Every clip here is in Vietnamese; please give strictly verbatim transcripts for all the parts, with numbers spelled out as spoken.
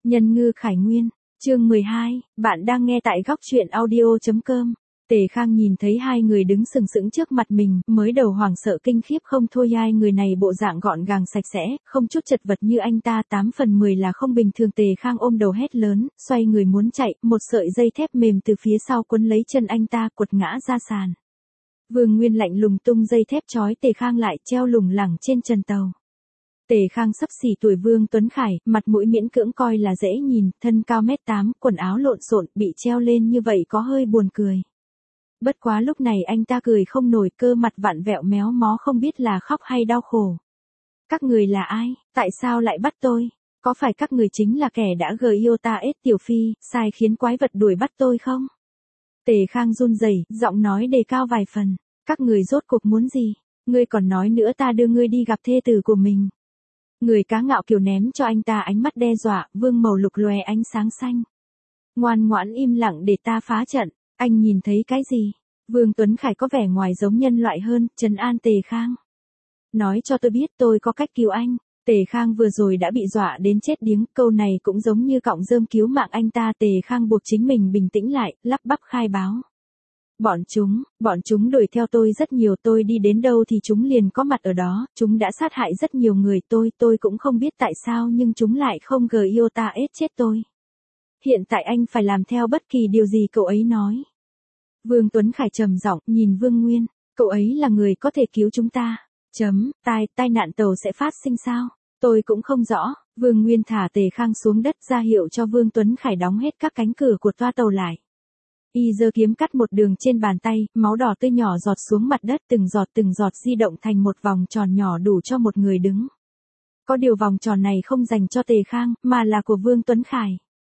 Nhân ngư Khải Nguyên, chương mười hai, bạn đang nghe tại góc truyện audio chấm com. Tề Khang nhìn thấy hai người đứng sừng sững trước mặt mình, mới đầu hoảng sợ kinh khiếp không thôi. Hai người này bộ dạng gọn gàng sạch sẽ, không chút chật vật như anh ta, tám phần mười là không bình thường. Tề Khang ôm đầu hét lớn, xoay người muốn chạy, một sợi dây thép mềm từ phía sau quấn lấy chân anh ta, quật ngã ra sàn. Vương Nguyên lạnh lùng tung dây thép trói Tề Khang lại, treo lủng lẳng trên trần tàu. Tề Khang xấp xỉ tuổi Vương Tuấn Khải, mặt mũi miễn cưỡng coi là dễ nhìn, thân cao mét tám, quần áo lộn xộn, bị treo lên như vậy có hơi buồn cười. Bất quá lúc này anh ta cười không nổi, cơ mặt vặn vẹo méo mó không biết là khóc hay đau khổ. Các người là ai, tại sao lại bắt tôi? Có phải các người chính là kẻ đã gờ yêu ta ết tiểu phi, sai khiến quái vật đuổi bắt tôi không? Tề Khang run rẩy, giọng nói đề cao vài phần. Các người rốt cuộc muốn gì? Ngươi còn nói nữa, ta đưa ngươi đi gặp thê tử của mình. Người cá ngạo kiều ném cho anh ta ánh mắt đe dọa, vương màu lục lòe ánh sáng xanh. Ngoan ngoãn im lặng để ta phá trận. Anh nhìn thấy cái gì? Vương Tuấn Khải có vẻ ngoài giống nhân loại hơn, trấn an Tề Khang. Nói cho tôi biết tôi có cách cứu anh. Tề Khang vừa rồi đã bị dọa đến chết điếng, câu này cũng giống như cọng rơm cứu mạng anh ta. Tề Khang buộc chính mình bình tĩnh lại, lắp bắp khai báo. Bọn chúng, bọn chúng đuổi theo tôi rất nhiều, tôi đi đến đâu thì chúng liền có mặt ở đó, chúng đã sát hại rất nhiều người, tôi, tôi cũng không biết tại sao nhưng chúng lại không gờ yêu ta ết chết tôi. Hiện tại anh phải làm theo bất kỳ điều gì cậu ấy nói. Vương Tuấn Khải trầm giọng, nhìn Vương Nguyên, cậu ấy là người có thể cứu chúng ta. Chấm, tai, tai nạn tàu sẽ phát sinh sao? Tôi cũng không rõ. Vương Nguyên thả Tề Khang xuống đất, ra hiệu cho Vương Tuấn Khải đóng hết các cánh cửa của toa tàu lại. Y giơ kiếm cắt một đường trên bàn tay, máu đỏ tươi nhỏ giọt xuống mặt đất, từng giọt từng giọt di động thành một vòng tròn nhỏ đủ cho một người đứng. Có điều vòng tròn này không dành cho Tề Khang, mà là của Vương Tuấn Khải.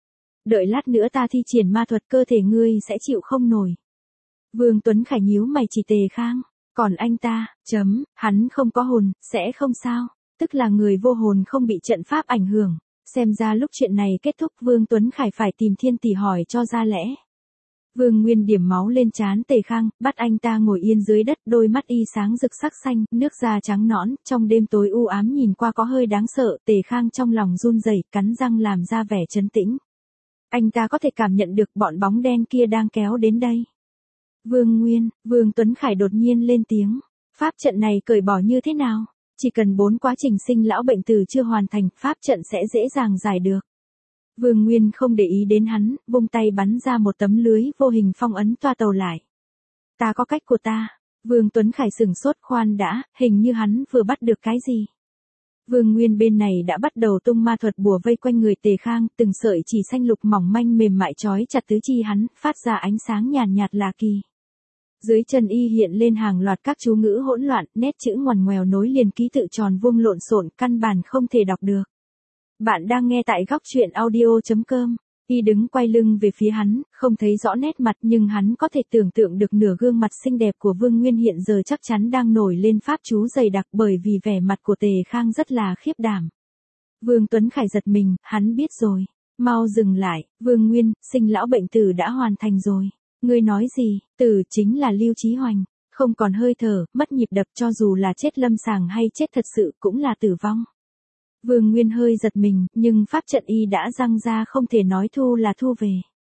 Đợi lát nữa ta thi triển ma thuật, cơ thể ngươi sẽ chịu không nổi. Vương Tuấn Khải nhíu mày chỉ Tề Khang, còn anh ta, chấm, hắn không có hồn, sẽ không sao, tức là người vô hồn không bị trận pháp ảnh hưởng. Xem ra lúc chuyện này kết thúc Vương Tuấn Khải phải tìm Thiên Tỷ hỏi cho ra lẽ. Vương Nguyên điểm máu lên trán Tề Khang, bắt anh ta ngồi yên dưới đất, đôi mắt y sáng rực sắc xanh, nước da trắng nõn, trong đêm tối u ám nhìn qua có hơi đáng sợ. Tề Khang trong lòng run rẩy, cắn răng làm ra vẻ trấn tĩnh. Anh ta có thể cảm nhận được bọn bóng đen kia đang kéo đến đây. Vương Nguyên, Vương Tuấn Khải đột nhiên lên tiếng. Pháp trận này cởi bỏ như thế nào? Chỉ cần bốn quá trình sinh lão bệnh tử chưa hoàn thành, pháp trận sẽ dễ dàng giải được. Vương Nguyên không để ý đến hắn, vung tay bắn ra một tấm lưới vô hình phong ấn toa tàu lại. Ta có cách của ta. Vương Tuấn Khải sửng sốt, khoan đã, hình như hắn vừa bắt được cái gì. Vương Nguyên bên này đã bắt đầu tung ma thuật bùa vây quanh người Tề Khang, từng sợi chỉ xanh lục mỏng manh mềm mại trói chặt tứ chi hắn, phát ra ánh sáng nhàn nhạt lạ kỳ. Dưới chân y hiện lên hàng loạt các chú ngữ hỗn loạn, nét chữ ngoằn ngoèo nối liền ký tự tròn vuông lộn xộn, căn bản không thể đọc được. Bạn đang nghe tại góc truyện audio chấm com. Y đứng quay lưng về phía hắn, không thấy rõ nét mặt nhưng hắn có thể tưởng tượng được nửa gương mặt xinh đẹp của Vương Nguyên hiện giờ chắc chắn đang nổi lên pháp chú dày đặc, bởi vì vẻ mặt của Tề Khang rất là khiếp đảm. Vương Tuấn Khải giật mình, hắn biết rồi. Mau dừng lại, Vương Nguyên, sinh lão bệnh tử đã hoàn thành rồi. Ngươi nói gì? Tử chính là Lưu Chí Hoành, không còn hơi thở, mất nhịp đập, cho dù là chết lâm sàng hay chết thật sự cũng là tử vong. Vương Nguyên hơi giật mình, nhưng pháp trận y đã răng ra, không thể nói thu là thu về.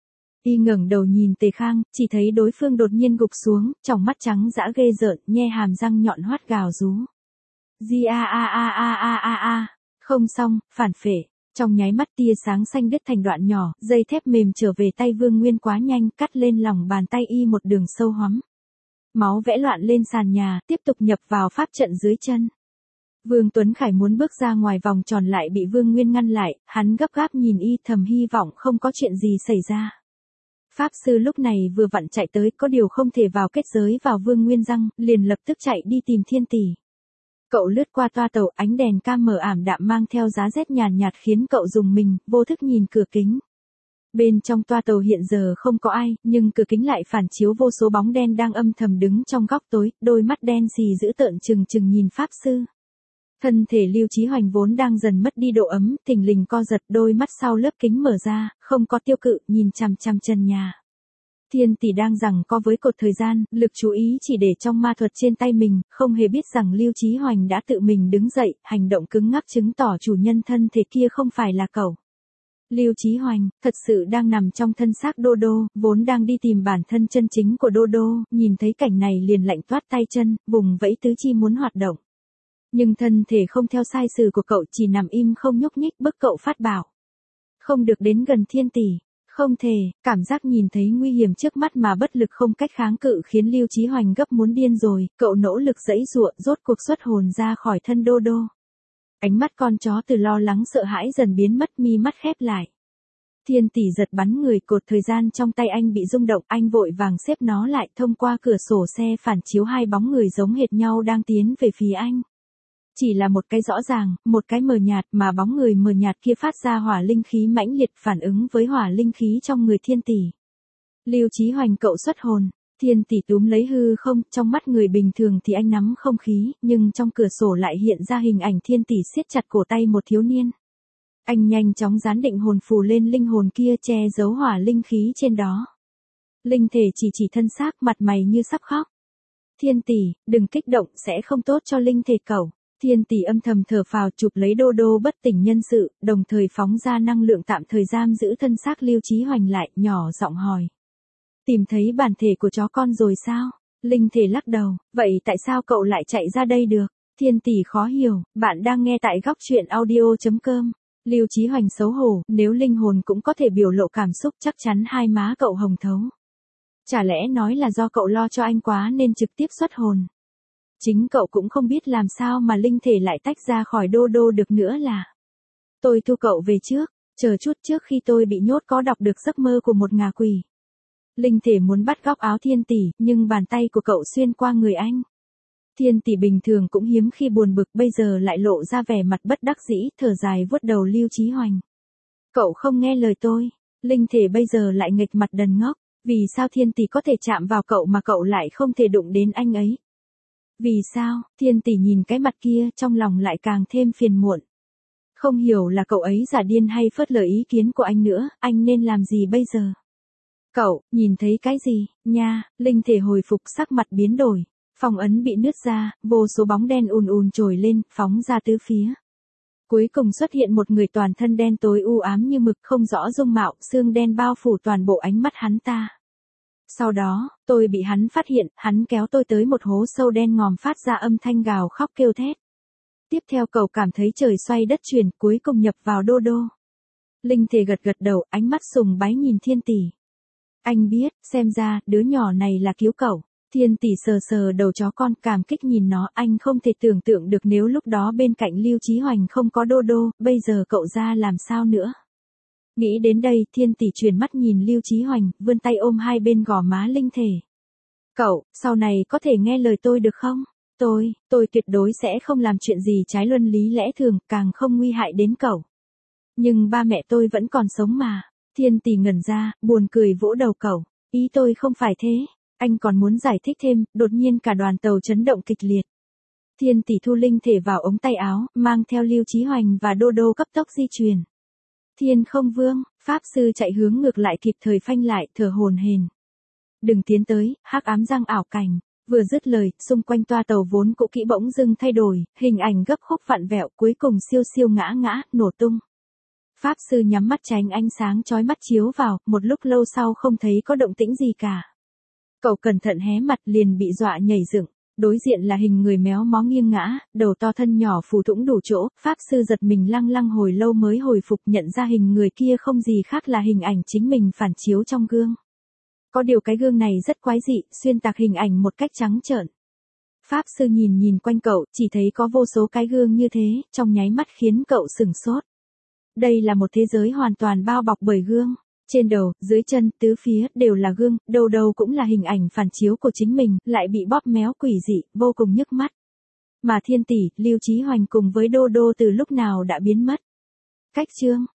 Y ngẩng đầu nhìn Tề Khang, chỉ thấy đối phương đột nhiên gục xuống, tròng mắt trắng dã ghê rợn, nhe hàm răng nhọn hoắt gào rú. Di a a a a a a a, không xong, phản phệ. Trong nháy mắt tia sáng xanh đứt thành đoạn nhỏ, dây thép mềm trở về tay Vương Nguyên quá nhanh, cắt lên lòng bàn tay y một đường sâu hoắm. Máu vẽ loạn lên sàn nhà, tiếp tục nhập vào pháp trận dưới chân. Vương Tuấn Khải muốn bước ra ngoài vòng tròn lại bị Vương Nguyên ngăn lại, hắn gấp gáp nhìn y, thầm hy vọng không có chuyện gì xảy ra. Pháp sư lúc này vừa vặn chạy tới, có điều không thể vào kết giới vào Vương Nguyên răng, liền lập tức chạy đi tìm Thiên Tỷ. Cậu lướt qua toa tàu, ánh đèn cam mờ ảm đạm mang theo giá rét nhàn nhạt khiến cậu rùng mình, vô thức nhìn cửa kính. Bên trong toa tàu hiện giờ không có ai, nhưng cửa kính lại phản chiếu vô số bóng đen đang âm thầm đứng trong góc tối, đôi mắt đen xì dữ tợn trừng trừng nhìn pháp sư. Thân thể Lưu Chí Hoành vốn đang dần mất đi độ ấm, thình lình co giật, đôi mắt sau lớp kính mở ra, không có tiêu cự, nhìn chằm chằm chân nhà. Thiên Tỷ đang giằng co với cột thời gian, lực chú ý chỉ để trong ma thuật trên tay mình, không hề biết rằng Lưu Chí Hoành đã tự mình đứng dậy, hành động cứng ngắc chứng tỏ chủ nhân thân thể kia không phải là cậu. Lưu Chí Hoành, thật sự đang nằm trong thân xác Đô Đô, vốn đang đi tìm bản thân chân chính của Đô Đô, nhìn thấy cảnh này liền lạnh toát tay chân, vùng vẫy tứ chi muốn hoạt động. Nhưng thân thể không theo sai sử của cậu chỉ nằm im không nhúc nhích bức cậu phát bảo. Không được đến gần Thiên Tỷ, không thể, cảm giác nhìn thấy nguy hiểm trước mắt mà bất lực không cách kháng cự khiến Lưu Chí Hoành gấp muốn điên rồi, cậu nỗ lực giãy giụa rốt cuộc xuất hồn ra khỏi thân Đô Đô. Ánh mắt con chó từ lo lắng sợ hãi dần biến mất, mi mắt khép lại. Thiên Tỷ giật bắn người, cột thời gian trong tay anh bị rung động, anh vội vàng xếp nó lại, thông qua cửa sổ xe phản chiếu hai bóng người giống hệt nhau đang tiến về phía anh. Chỉ là một cái rõ ràng, một cái mờ nhạt, mà bóng người mờ nhạt kia phát ra hỏa linh khí mãnh liệt phản ứng với hỏa linh khí trong người Thiên Tỷ. Lưu Chí Hoành, cậu xuất hồn. Thiên Tỷ túm lấy hư không, trong mắt người bình thường thì anh nắm không khí, nhưng trong cửa sổ lại hiện ra hình ảnh Thiên Tỷ siết chặt cổ tay một thiếu niên. Anh nhanh chóng dán định hồn phù lên linh hồn kia, che giấu hỏa linh khí trên đó. Linh thể chỉ chỉ thân xác, mặt mày như sắp khóc. Thiên Tỷ, đừng kích động, sẽ không tốt cho linh thể cậu. Thiên Tỷ âm thầm thở phào, chụp lấy Đô Đô bất tỉnh nhân sự, đồng thời phóng ra năng lượng tạm thời giam giữ thân xác Lưu Chí Hoành lại, nhỏ giọng hỏi. Tìm thấy bản thể của chó con rồi sao? Linh thể lắc đầu, vậy tại sao cậu lại chạy ra đây được? Thiên Tỷ khó hiểu, bạn đang nghe tại góc truyện audio chấm com. Lưu Chí Hoành xấu hổ, nếu linh hồn cũng có thể biểu lộ cảm xúc chắc chắn hai má cậu hồng thấu. Chả lẽ nói là do cậu lo cho anh quá nên trực tiếp xuất hồn? Chính cậu cũng không biết làm sao mà linh thể lại tách ra khỏi Đô Đô được nữa là. Tôi thu cậu về trước, chờ chút, trước khi tôi bị nhốt có đọc được giấc mơ của một ngà quỷ. Linh thể muốn bắt góc áo Thiên Tỷ, nhưng bàn tay của cậu xuyên qua người anh. Thiên Tỷ bình thường cũng hiếm khi buồn bực, bây giờ lại lộ ra vẻ mặt bất đắc dĩ, thở dài vuốt đầu Lưu Chí Hoành. Cậu không nghe lời tôi. Linh thể bây giờ lại nghịch mặt đần ngốc, vì sao Thiên Tỷ có thể chạm vào cậu mà cậu lại không thể đụng đến anh ấy? Vì sao? Thiên Tỷ nhìn cái mặt kia, trong lòng lại càng thêm phiền muộn. Không hiểu là cậu ấy giả điên hay phớt lờ ý kiến của anh nữa, anh nên làm gì bây giờ? Cậu, nhìn thấy cái gì, nha? Linh thể hồi phục, sắc mặt biến đổi. Phong ấn bị nứt ra, vô số bóng đen ùn ùn trồi lên, phóng ra tứ phía. Cuối cùng xuất hiện một người toàn thân đen tối u ám như mực, không rõ dung mạo, xương đen bao phủ toàn bộ ánh mắt hắn ta. Sau đó, tôi bị hắn phát hiện, hắn kéo tôi tới một hố sâu đen ngòm phát ra âm thanh gào khóc kêu thét. Tiếp theo cậu cảm thấy trời xoay đất chuyển, cuối cùng nhập vào Đô Đô. Linh thể gật gật đầu, ánh mắt sùng bái nhìn Thiên Tỷ. Anh biết, xem ra, đứa nhỏ này là cứu cậu. Thiên Tỷ sờ sờ đầu chó con, cảm kích nhìn nó, anh không thể tưởng tượng được nếu lúc đó bên cạnh Lưu Chí Hoành không có Đô Đô, bây giờ cậu ra làm sao nữa. Nghĩ đến đây, Thiên Tỷ chuyển mắt nhìn Lưu Chí Hoành, vươn tay ôm hai bên gò má linh thể. Cậu, sau này có thể nghe lời tôi được không? Tôi, tôi tuyệt đối sẽ không làm chuyện gì trái luân lý lẽ thường, càng không nguy hại đến cậu. Nhưng ba mẹ tôi vẫn còn sống mà. Thiên Tỷ ngẩn ra, buồn cười vỗ đầu cậu. Ý tôi không phải thế. Anh còn muốn giải thích thêm, đột nhiên cả đoàn tàu chấn động kịch liệt. Thiên Tỷ thu linh thể vào ống tay áo, mang theo Lưu Chí Hoành và Đô Đô cấp tốc di chuyển. Thiên Không Vương, Pháp Sư chạy hướng ngược lại kịp thời phanh lại, thở hổn hển. Đừng tiến tới, hắc ám răng ảo cảnh. Vừa dứt lời, xung quanh toa tàu vốn cũ kỹ bỗng dưng thay đổi, hình ảnh gấp khúc vặn vẹo, cuối cùng siêu siêu ngã ngã, nổ tung. Pháp Sư nhắm mắt tránh ánh sáng chói mắt chiếu vào, một lúc lâu sau không thấy có động tĩnh gì cả. Cậu cẩn thận hé mặt liền bị dọa nhảy dựng. Đối diện là hình người méo mó nghiêng ngã, đầu to thân nhỏ phù thủng đủ chỗ, Pháp Sư giật mình lăng lăng hồi lâu mới hồi phục, nhận ra hình người kia không gì khác là hình ảnh chính mình phản chiếu trong gương. Có điều cái gương này rất quái dị, xuyên tạc hình ảnh một cách trắng trợn. Pháp Sư nhìn nhìn quanh cậu, chỉ thấy có vô số cái gương như thế, trong nháy mắt khiến cậu sửng sốt. Đây là một thế giới hoàn toàn bao bọc bởi gương. Trên đầu, dưới chân, tứ phía, đều là gương, đâu đâu cũng là hình ảnh phản chiếu của chính mình, lại bị bóp méo quỷ dị, vô cùng nhức mắt. Mà Thiên Tỷ, Lưu Chí Hoành cùng với Đô Đô từ lúc nào đã biến mất. Cách chương.